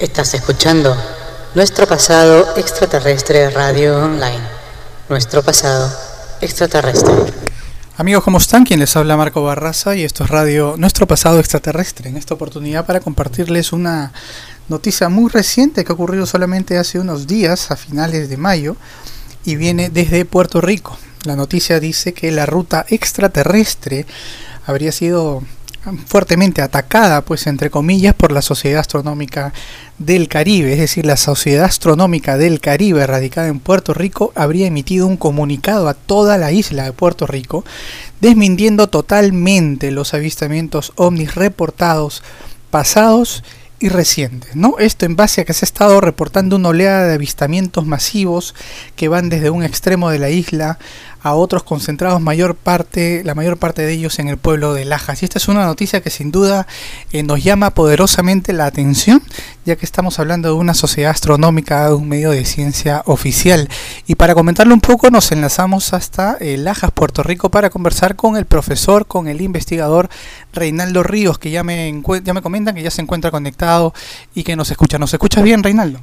Estás escuchando Nuestro Pasado Extraterrestre Radio Online. Nuestro Pasado Extraterrestre. Amigos, ¿cómo están? Quien les habla, Marco Barraza, y esto es Radio Nuestro Pasado Extraterrestre. En esta oportunidad para compartirles una noticia muy reciente que ha ocurrido solamente hace unos días, a finales de mayo, y viene desde Puerto Rico. La noticia dice que la ruta extraterrestre habría sido fuertemente atacada, pues entre comillas, por la Sociedad Astronómica del Caribe. Es decir, la Sociedad Astronómica del Caribe, radicada en Puerto Rico, habría emitido un comunicado a toda la isla de Puerto Rico, desmintiendo totalmente los avistamientos ovnis reportados pasados y recientes, ¿no? Esto en base a que se ha estado reportando una oleada de avistamientos masivos que van desde un extremo de la isla a otros concentrados, la mayor parte de ellos en el pueblo de Lajas. Y esta es una noticia que sin duda nos llama poderosamente la atención, ya que estamos hablando de una sociedad astronómica, de un medio de ciencia oficial. Y para comentarlo un poco nos enlazamos hasta Lajas, Puerto Rico, para conversar con el profesor, con el investigador Reinaldo Ríos, que ya me comentan que ya se encuentra conectado y que nos escucha. ¿Nos escuchas bien, Reinaldo?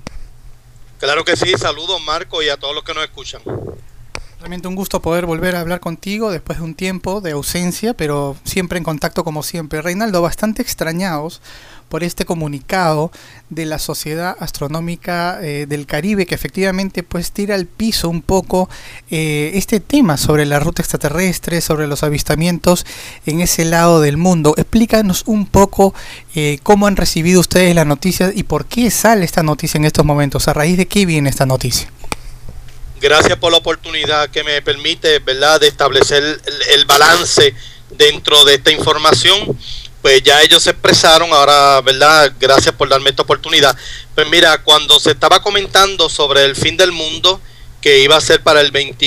Claro que sí, saludos, Marco, y a todos los que nos escuchan. Realmente un gusto poder volver a hablar contigo después de un tiempo de ausencia, pero siempre en contacto como siempre. Reinaldo, bastante extrañados por este comunicado de la Sociedad Astronómica del Caribe, que efectivamente pues tira al piso un poco este tema sobre la ruta extraterrestre, sobre los avistamientos en ese lado del mundo. Explícanos un poco cómo han recibido ustedes la noticia y por qué sale esta noticia en estos momentos, a raíz de qué viene esta noticia. Gracias por la oportunidad que me permite, ¿verdad?, de establecer el balance dentro de esta información. Pues ya ellos se expresaron, ahora, ¿verdad?, gracias por darme esta oportunidad. Pues mira, cuando se estaba comentando sobre el fin del mundo, que iba a ser para el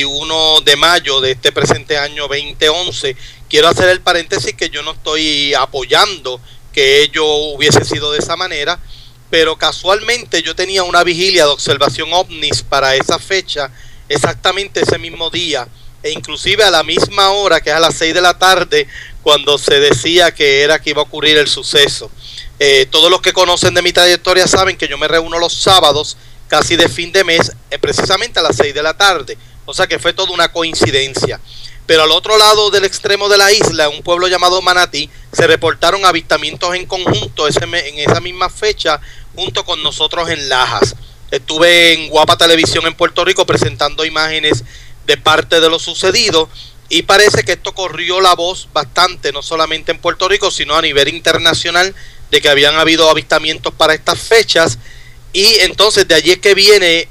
21 de mayo de este presente año 2011, quiero hacer el paréntesis que yo no estoy apoyando que ello hubiese sido de esa manera, pero casualmente yo tenía una vigilia de observación ovnis para esa fecha, exactamente ese mismo día, e inclusive a la misma hora, que es a las 6 de la tarde, cuando se decía que iba a ocurrir el suceso. Todos los que conocen de mi trayectoria saben que yo me reúno los sábados, casi de fin de mes, precisamente a las 6 de la tarde, o sea que fue toda una coincidencia. Pero al otro lado del extremo de la isla, un pueblo llamado Manatí, se reportaron avistamientos en conjunto en esa misma fecha, junto con nosotros en Lajas. Estuve en Guapa Televisión en Puerto Rico presentando imágenes de parte de lo sucedido, y parece que esto corrió la voz bastante, no solamente en Puerto Rico, sino a nivel internacional, de que habían habido avistamientos para estas fechas. Y entonces de allí es que viene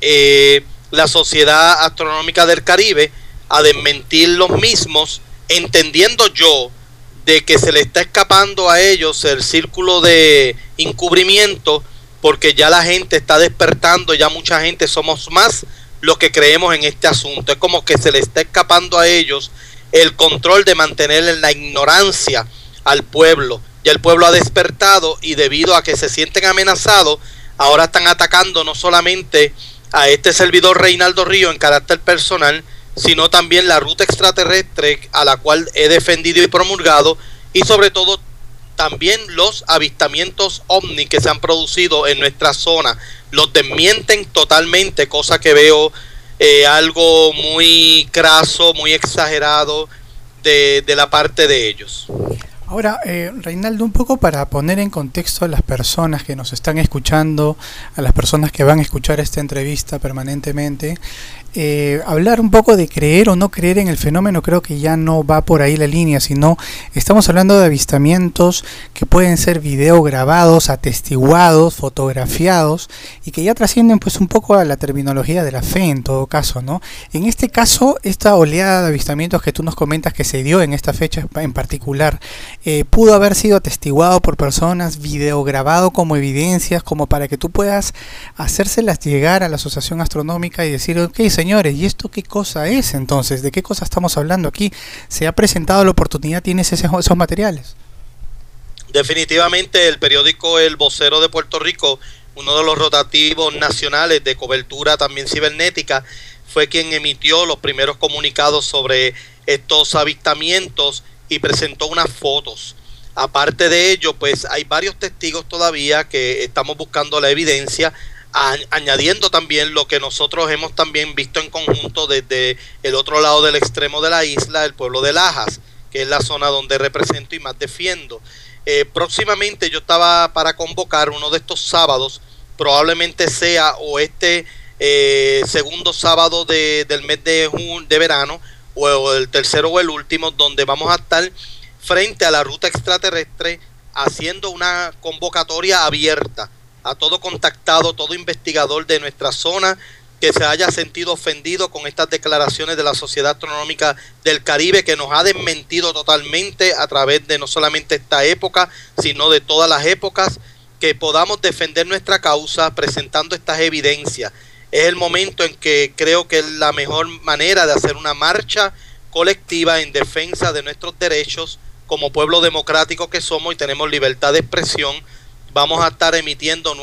la Sociedad Astronómica del Caribe a desmentir los mismos, entendiendo yo de que se le está escapando a ellos el círculo de encubrimiento, porque ya la gente está despertando, ya mucha gente somos más los que creemos en este asunto. Es como que se le está escapando a ellos el control de mantener en la ignorancia al pueblo. Ya el pueblo ha despertado, y debido a que se sienten amenazados, ahora están atacando no solamente a este servidor Reinaldo Río en carácter personal, sino también la ruta extraterrestre a la cual he defendido y promulgado, y sobre todo también los avistamientos ovni que se han producido en nuestra zona. Los desmienten totalmente, cosa que veo algo muy craso, muy exagerado de la parte de ellos. Ahora, Reinaldo, un poco para poner en contexto a las personas que nos están escuchando, a las personas que van a escuchar esta entrevista permanentemente, hablar un poco de creer o no creer en el fenómeno, creo que ya no va por ahí la línea, sino estamos hablando de avistamientos que pueden ser videograbados, atestiguados, fotografiados, y que ya trascienden pues un poco a la terminología de la fe en todo caso, ¿no? En este caso, esta oleada de avistamientos que tú nos comentas que se dio en esta fecha en particular, pudo haber sido atestiguado por personas, videograbado como evidencias, como para que tú puedas hacérselas llegar a la Asociación Astronómica y decir, ok, señores, ¿y esto qué cosa es entonces? ¿De qué cosa estamos hablando aquí? ¿Se ha presentado la oportunidad? ¿Tienes esos materiales? Definitivamente el periódico El Vocero de Puerto Rico, uno de los rotativos nacionales de cobertura también cibernética, fue quien emitió los primeros comunicados sobre estos avistamientos y presentó unas fotos. Aparte de ello, pues hay varios testigos todavía que estamos buscando la evidencia, añadiendo también lo que nosotros hemos también visto en conjunto desde el otro lado del extremo de la isla, el pueblo de Lajas, que es la zona donde represento y más defiendo. Próximamente yo estaba para convocar uno de estos sábados, probablemente sea o segundo sábado del mes de verano, o el tercero o el último, donde vamos a estar frente a la ruta extraterrestre haciendo una convocatoria abierta a todo contactado, todo investigador de nuestra zona que se haya sentido ofendido con estas declaraciones de la Sociedad Astronómica del Caribe, que nos ha desmentido totalmente a través de no solamente esta época, sino de todas las épocas, que podamos defender nuestra causa presentando estas evidencias. Es el momento en que creo que es la mejor manera de hacer una marcha colectiva en defensa de nuestros derechos como pueblo democrático que somos y tenemos libertad de expresión. Vamos a estar emitiendo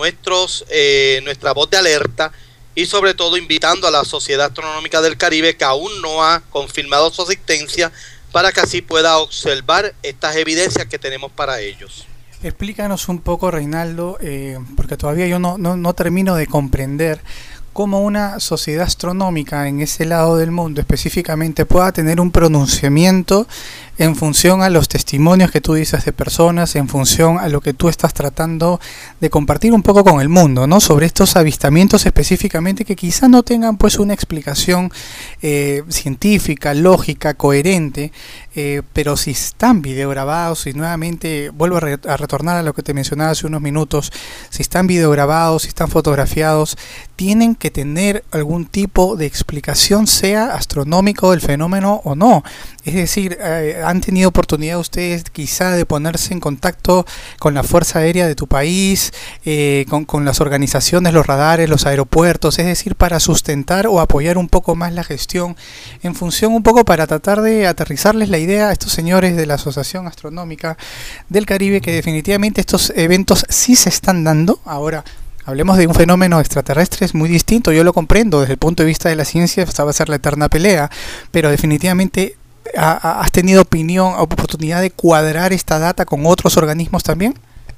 nuestra voz de alerta y sobre todo invitando a la Sociedad Astronómica del Caribe, que aún no ha confirmado su asistencia, para que así pueda observar estas evidencias que tenemos para ellos. Explícanos un poco, Reinaldo, porque todavía yo no termino de comprender cómo una sociedad astronómica en ese lado del mundo específicamente pueda tener un pronunciamiento en función a los testimonios que tú dices de personas, en función a lo que tú estás tratando de compartir un poco con el mundo, ¿no? Sobre estos avistamientos específicamente que quizá no tengan pues una explicación científica, lógica, coherente, pero si están videograbados, y nuevamente vuelvo a retornar a lo que te mencionaba hace unos minutos, si están videograbados, si están fotografiados, tienen que tener algún tipo de explicación, sea astronómico del fenómeno o no. Es decir, ¿han tenido oportunidad ustedes quizá de ponerse en contacto con la Fuerza Aérea de tu país, con las organizaciones, los radares, los aeropuertos? Es decir, para sustentar o apoyar un poco más la gestión, en función un poco para tratar de aterrizarles la idea a estos señores de la Asociación Astronómica del Caribe, que definitivamente estos eventos sí se están dando. Ahora, hablemos de un fenómeno extraterrestre, es muy distinto, yo lo comprendo, desde el punto de vista de la ciencia, esta va a ser la eterna pelea, pero definitivamente ¿has tenido oportunidad de cuadrar esta data con otros organismos también?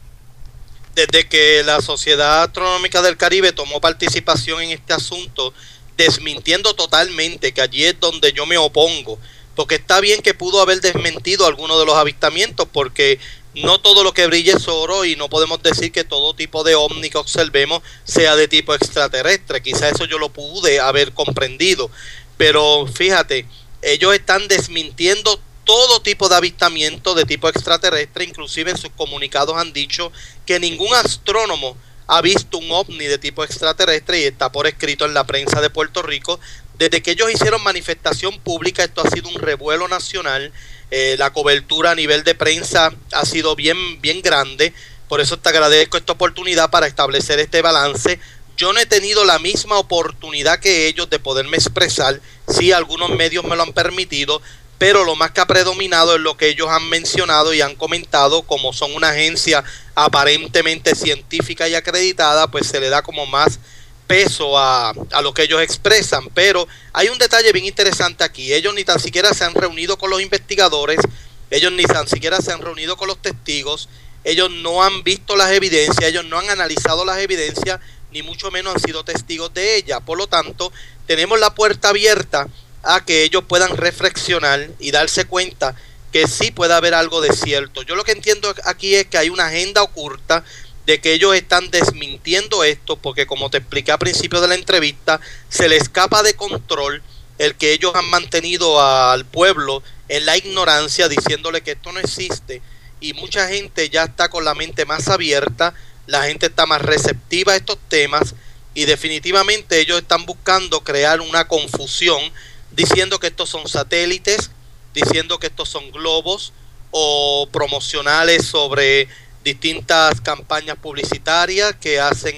Desde que la Sociedad Astronómica del Caribe tomó participación en este asunto, desmintiendo totalmente, que allí es donde yo me opongo, porque está bien que pudo haber desmentido algunos de los avistamientos, porque no todo lo que brilla es oro y no podemos decir que todo tipo de ovni que observemos sea de tipo extraterrestre. Quizá eso yo lo pude haber comprendido, pero fíjate, ellos están desmintiendo todo tipo de avistamiento de tipo extraterrestre. Inclusive en sus comunicados han dicho que ningún astrónomo ha visto un ovni de tipo extraterrestre, y está por escrito en la prensa de Puerto Rico. Desde que ellos hicieron manifestación pública, esto ha sido un revuelo nacional. La cobertura a nivel de prensa ha sido bien grande. Por eso te agradezco esta oportunidad para establecer este balance. Yo no he tenido la misma oportunidad que ellos de poderme expresar. Sí, algunos medios me lo han permitido, pero lo más que ha predominado es lo que ellos han mencionado y han comentado. Como son una agencia aparentemente científica y acreditada, pues se le da como más peso a lo que ellos expresan. Pero hay un detalle bien interesante aquí. Ellos ni tan siquiera se han reunido con los investigadores, ellos ni tan siquiera se han reunido con los testigos, ellos no han visto las evidencias, ellos no han analizado las evidencias, ni mucho menos han sido testigos de ella. Por lo tanto, tenemos la puerta abierta a que ellos puedan reflexionar y darse cuenta que sí puede haber algo de cierto. Yo lo que entiendo aquí es que hay una agenda oculta, de que ellos están desmintiendo esto, porque como te expliqué al principio de la entrevista, se le escapa de control el que ellos han mantenido al pueblo en la ignorancia, diciéndole que esto no existe, y mucha gente ya está con la mente más abierta, la gente está más receptiva a estos temas, y definitivamente ellos están buscando crear una confusión, diciendo que estos son satélites, diciendo que estos son globos, o promocionales sobre distintas campañas publicitarias que hacen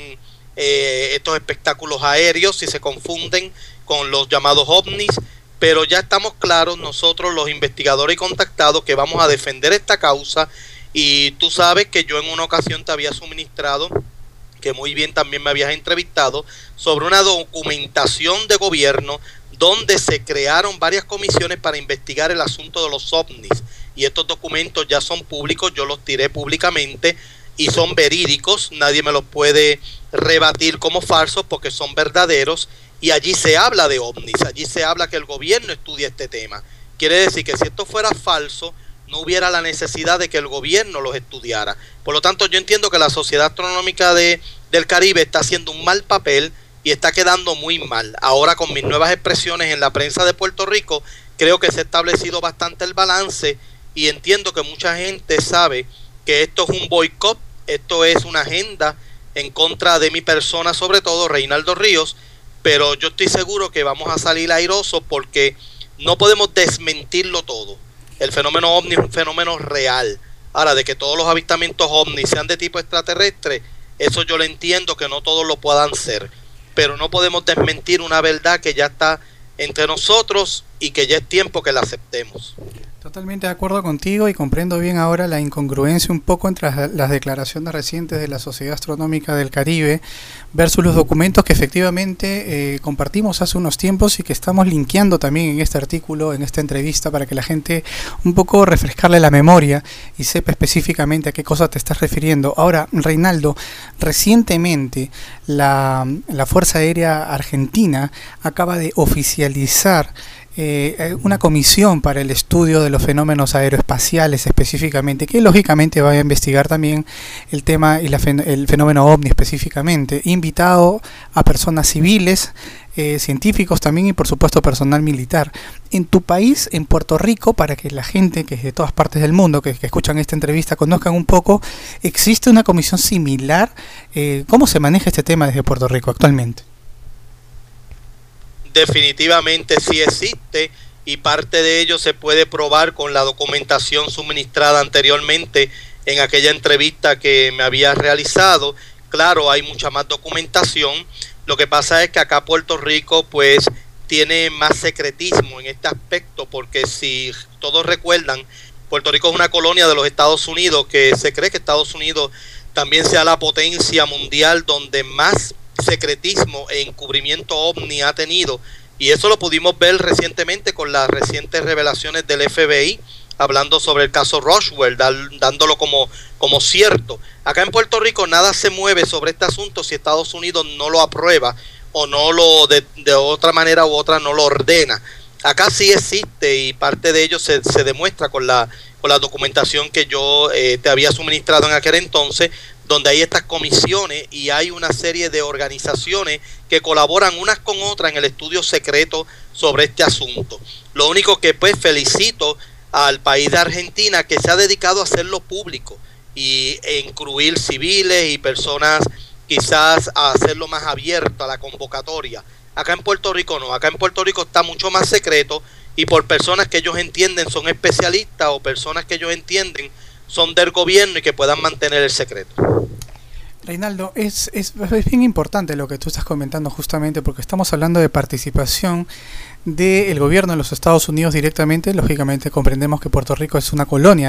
estos espectáculos aéreos, si se confunden con los llamados ovnis. Pero ya estamos claros nosotros, los investigadores y contactados, que vamos a defender esta causa. Y tú sabes que yo en una ocasión te había suministrado, que muy bien también me habías entrevistado, sobre una documentación de gobierno donde se crearon varias comisiones para investigar el asunto de los ovnis, y estos documentos ya son públicos, yo los tiré públicamente y son verídicos, nadie me los puede rebatir como falsos porque son verdaderos, y allí se habla de ovnis, allí se habla que el gobierno estudia este tema. Quiere decir que si esto fuera falso, no hubiera la necesidad de que el gobierno los estudiara. Por lo tanto, yo entiendo que la Sociedad Astronómica del Caribe está haciendo un mal papel y está quedando muy mal. Ahora, con mis nuevas expresiones en la prensa de Puerto Rico, creo que se ha establecido bastante el balance, y entiendo que mucha gente sabe que esto es un boicot, esto es una agenda en contra de mi persona, sobre todo Reinaldo Ríos, pero yo estoy seguro que vamos a salir airosos porque no podemos desmentirlo todo. El fenómeno ovni es un fenómeno real. Ahora, de que todos los avistamientos ovni sean de tipo extraterrestre, eso yo lo entiendo que no todos lo puedan ser, pero no podemos desmentir una verdad que ya está entre nosotros y que ya es tiempo que la aceptemos. Totalmente de acuerdo contigo, y comprendo bien ahora la incongruencia un poco entre las declaraciones recientes de la Sociedad Astronómica del Caribe versus los documentos que efectivamente compartimos hace unos tiempos y que estamos linkeando también en este artículo, en esta entrevista, para que la gente un poco refrescarle la memoria y sepa específicamente a qué cosa te estás refiriendo. Ahora, Reinaldo, recientemente la Fuerza Aérea Argentina acaba de oficializar una comisión para el estudio de los fenómenos aeroespaciales específicamente, que lógicamente va a investigar también el tema y el fenómeno ovni específicamente, invitado a personas civiles, científicos también, y por supuesto personal militar. En tu país, en Puerto Rico, para que la gente que es de todas partes del mundo que escuchan esta entrevista conozcan un poco, ¿existe una comisión similar? ¿Cómo se maneja este tema desde Puerto Rico actualmente? Definitivamente sí existe, y parte de ello se puede probar con la documentación suministrada anteriormente en aquella entrevista que me había realizado. Claro, hay mucha más documentación. Lo que pasa es que acá Puerto Rico pues tiene más secretismo en este aspecto, porque si todos recuerdan, Puerto Rico es una colonia de los Estados Unidos, que se cree que Estados Unidos también sea la potencia mundial donde más secretismo e encubrimiento ovni ha tenido, y eso lo pudimos ver recientemente con las recientes revelaciones del FBI hablando sobre el caso Roswell, dándolo como cierto. Acá en Puerto Rico nada se mueve sobre este asunto si Estados Unidos no lo aprueba o no lo de otra manera u otra no lo ordena. Acá sí existe, y parte de ello se demuestra con la documentación que yo te había suministrado en aquel entonces, donde hay estas comisiones y hay una serie de organizaciones que colaboran unas con otras en el estudio secreto sobre este asunto. Lo único que pues felicito al país de Argentina, que se ha dedicado a hacerlo público y incluir civiles y personas, quizás a hacerlo más abierto a la convocatoria. Acá en Puerto Rico no, acá en Puerto Rico está mucho más secreto, y por personas que ellos entienden son especialistas, o personas que ellos entienden son del gobierno y que puedan mantener el secreto. Reinaldo, es bien importante lo que tú estás comentando, justamente porque estamos hablando de participación del gobierno de los Estados Unidos directamente. Lógicamente comprendemos que Puerto Rico es una colonia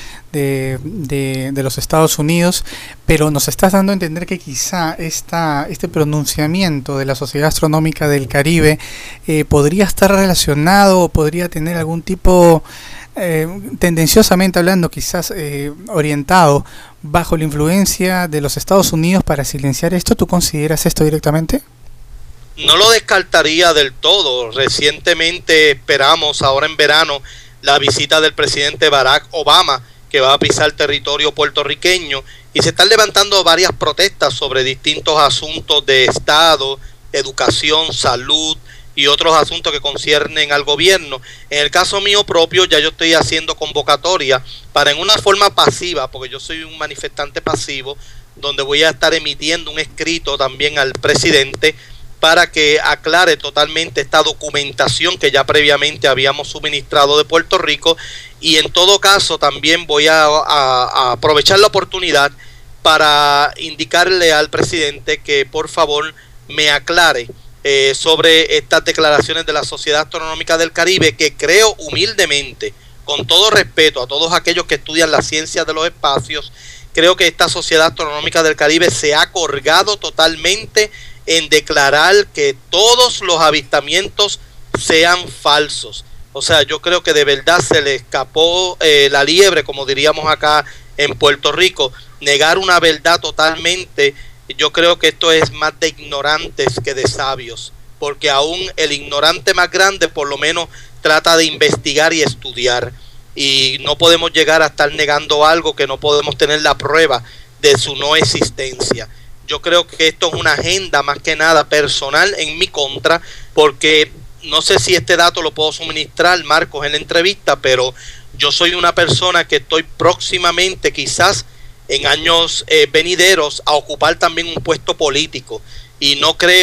de los Estados Unidos, pero nos estás dando a entender que quizá este pronunciamiento de la Sociedad Astronómica del Caribe podría estar relacionado o podría tener algún tipo, tendenciosamente hablando, quizás orientado bajo la influencia de los Estados Unidos para silenciar esto. ¿Tú consideras esto directamente? No lo descartaría del todo. Recientemente esperamos, ahora en verano, la visita del presidente Barack Obama, que va a pisar territorio puertorriqueño, y se están levantando varias protestas sobre distintos asuntos de Estado, educación, salud y otros asuntos que conciernen al gobierno. En el caso mío propio, ya yo estoy haciendo convocatoria para, en una forma pasiva, porque yo soy un manifestante pasivo, donde voy a estar emitiendo un escrito también al presidente para que aclare totalmente esta documentación que ya previamente habíamos suministrado de Puerto Rico. Y en todo caso también voy a aprovechar la oportunidad para indicarle al presidente que por favor me aclare sobre estas declaraciones de la Sociedad Astronómica del Caribe, que creo humildemente, con todo respeto a todos aquellos que estudian la ciencia de los espacios, creo que esta Sociedad Astronómica del Caribe se ha colgado totalmente en declarar que todos los avistamientos sean falsos. O sea, yo creo que de verdad se le escapó la liebre, como diríamos acá en Puerto Rico. Negar una verdad totalmente, yo creo que esto es más de ignorantes que de sabios, porque aún el ignorante más grande por lo menos trata de investigar y estudiar, y no podemos llegar a estar negando algo que no podemos tener la prueba de su no existencia. Yo creo que esto es una agenda más que nada personal en mi contra, porque no sé si este dato lo puedo suministrar, Marcos, en la entrevista, pero yo soy una persona que estoy próximamente, quizás en años venideros, a ocupar también un puesto político, y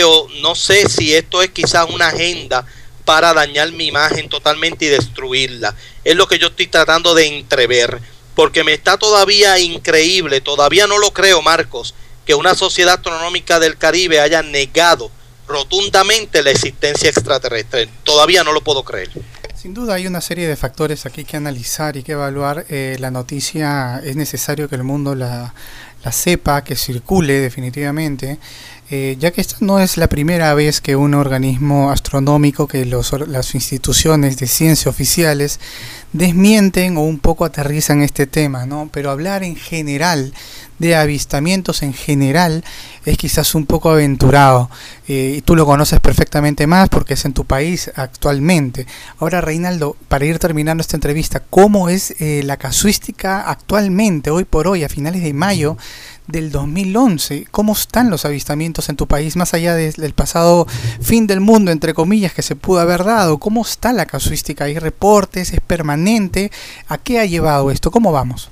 no sé si esto es quizás una agenda para dañar mi imagen totalmente y destruirla. Es lo que yo estoy tratando de entrever, porque me está todavía increíble, todavía no lo creo, Marcos, que una sociedad astronómica del Caribe haya negado rotundamente la existencia extraterrestre. Todavía no lo puedo creer. Sin duda hay una serie de factores aquí que analizar y que evaluar. La noticia es necesario que el mundo la sepa, que circule definitivamente, ya que esta no es la primera vez que un organismo astronómico, que las instituciones de ciencia oficiales desmienten o un poco aterrizan este tema, ¿no? Pero hablar en general de avistamientos en general es quizás un poco aventurado, y tú lo conoces perfectamente más porque es en tu país actualmente. Ahora, Reinaldo, para ir terminando esta entrevista, ¿cómo es la casuística actualmente, hoy por hoy, a finales de mayo del 2011? ¿Cómo están los avistamientos en tu país, más allá del pasado fin del mundo, entre comillas, que se pudo haber dado? ¿Cómo está la casuística? ¿Hay reportes? ¿Es permanente? ¿A qué ha llevado esto? ¿Cómo vamos?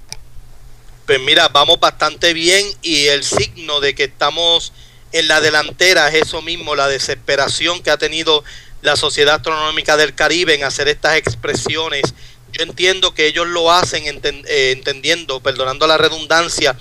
Pues mira, vamos bastante bien, y el signo de que estamos en la delantera es eso mismo, la desesperación que ha tenido la Sociedad Astronómica del Caribe en hacer estas expresiones. Yo entiendo que ellos lo hacen entendiendo, perdonando la redundancia,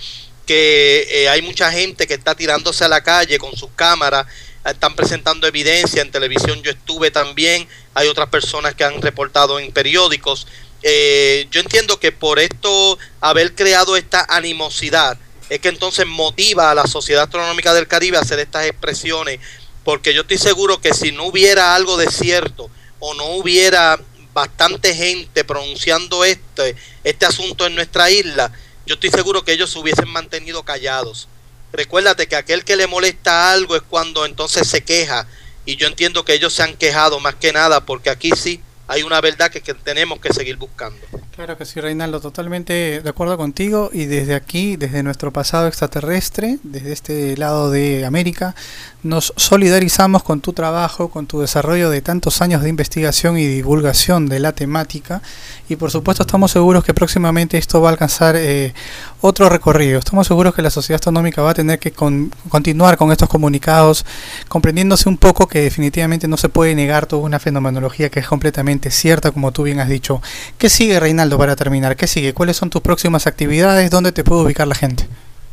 que hay mucha gente que está tirándose a la calle con sus cámaras, están presentando evidencia en televisión. Yo estuve también, hay otras personas que han reportado en periódicos. Yo entiendo que por esto, haber creado esta animosidad, es que entonces motiva a la Sociedad Astronómica del Caribe a hacer estas expresiones, porque yo estoy seguro que si no hubiera algo de cierto, o no hubiera bastante gente pronunciando este asunto en nuestra isla, yo estoy seguro que ellos se hubiesen mantenido callados. Recuérdate que aquel que le molesta algo es cuando entonces se queja, y yo entiendo que ellos se han quejado más que nada porque aquí sí hay una verdad que tenemos que seguir buscando. Claro que sí, Reinaldo, totalmente de acuerdo contigo, y desde aquí, desde nuestro pasado extraterrestre, desde este lado de América, nos solidarizamos con tu trabajo, con tu desarrollo de tantos años de investigación y divulgación de la temática, y por supuesto estamos seguros que próximamente esto va a alcanzar otro recorrido. Estamos seguros que la Sociedad Astronómica va a tener que continuar con estos comunicados, comprendiéndose un poco que definitivamente no se puede negar toda una fenomenología que es completamente cierta, como tú bien has dicho. ¿Qué sigue, Reinaldo, para terminar? ¿Qué sigue? ¿Cuáles son tus próximas actividades? ¿Dónde te puede ubicar la gente?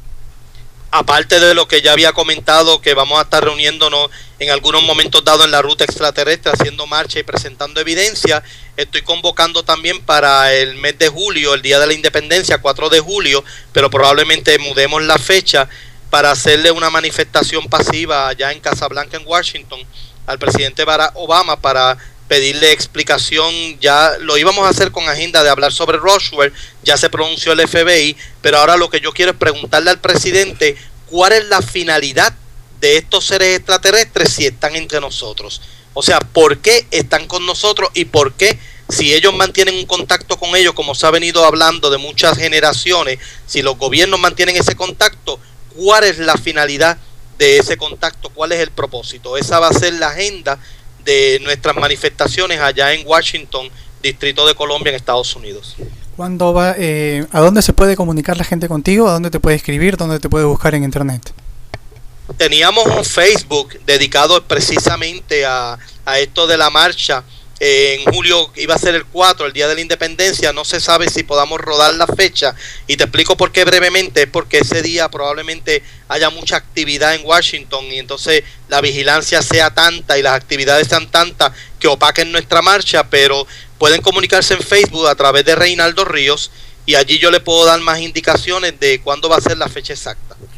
Aparte de lo que ya había comentado, que vamos a estar reuniéndonos en algunos momentos dados en la ruta extraterrestre, haciendo marcha y presentando evidencia, estoy convocando también para el mes de julio, el Día de la Independencia, 4 de julio, pero probablemente mudemos la fecha, para hacerle una manifestación pasiva allá en Casablanca, en Washington, al presidente Barack Obama, para pedirle explicación. Ya lo íbamos a hacer con agenda de hablar sobre Roswell, ya se pronunció el FBI, pero ahora lo que yo quiero es preguntarle al presidente cuál es la finalidad de estos seres extraterrestres si están entre nosotros. O sea, ¿por qué están con nosotros? Y ¿por qué, si ellos mantienen un contacto con ellos, como se ha venido hablando de muchas generaciones, si los gobiernos mantienen ese contacto, cuál es la finalidad de ese contacto? ¿Cuál es el propósito? Esa va a ser la agenda de nuestras manifestaciones allá en Washington, Distrito de Columbia, en Estados Unidos. ¿Cuándo va? ¿A dónde se puede comunicar la gente contigo? ¿A dónde te puede escribir? ¿Dónde te puede buscar en internet? Teníamos un Facebook dedicado precisamente a esto de la marcha. En julio iba a ser el 4, el Día de la Independencia. No se sabe si podamos rodar la fecha, y te explico por qué brevemente. Es porque ese día probablemente haya mucha actividad en Washington, y entonces la vigilancia sea tanta y las actividades sean tantas que opaquen nuestra marcha. Pero pueden comunicarse en Facebook a través de Reinaldo Ríos, y allí yo le puedo dar más indicaciones de cuándo va a ser la fecha exacta.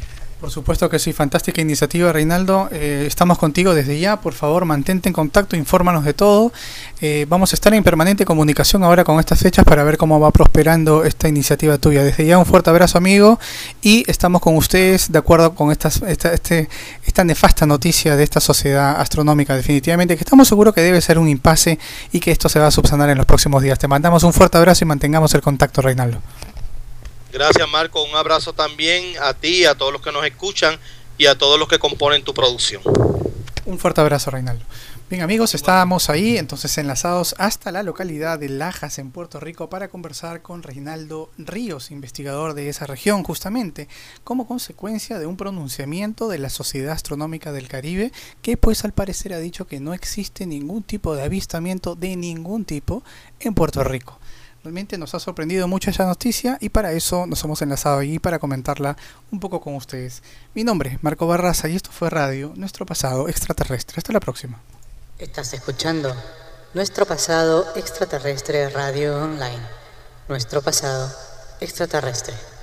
Por supuesto que sí, fantástica iniciativa, Reinaldo. Estamos contigo desde ya. Por favor, mantente en contacto, infórmanos de todo. Vamos a estar en permanente comunicación ahora con estas fechas para ver cómo va prosperando esta iniciativa tuya. Desde ya un fuerte abrazo, amigo, y estamos con ustedes de acuerdo con esta nefasta noticia de esta sociedad astronómica, definitivamente, que estamos seguros que debe ser un impasse y que esto se va a subsanar en los próximos días. Te mandamos un fuerte abrazo y mantengamos el contacto, Reinaldo. Gracias, Marco. Un abrazo también a ti, a todos los que nos escuchan y a todos los que componen tu producción. Un fuerte abrazo, Reinaldo. Bien, amigos, estábamos ahí entonces enlazados hasta la localidad de Lajas, en Puerto Rico, para conversar con Reinaldo Ríos, investigador de esa región, justamente como consecuencia de un pronunciamiento de la Sociedad Astronómica del Caribe, que pues al parecer ha dicho que no existe ningún tipo de avistamiento de ningún tipo en Puerto Rico. Realmente nos ha sorprendido mucho esa noticia y para eso nos hemos enlazado allí para comentarla un poco con ustedes. Mi nombre es Marco Barraza y esto fue Radio Nuestro Pasado Extraterrestre. Hasta la próxima. Estás escuchando Nuestro Pasado Extraterrestre Radio Online. Nuestro Pasado Extraterrestre.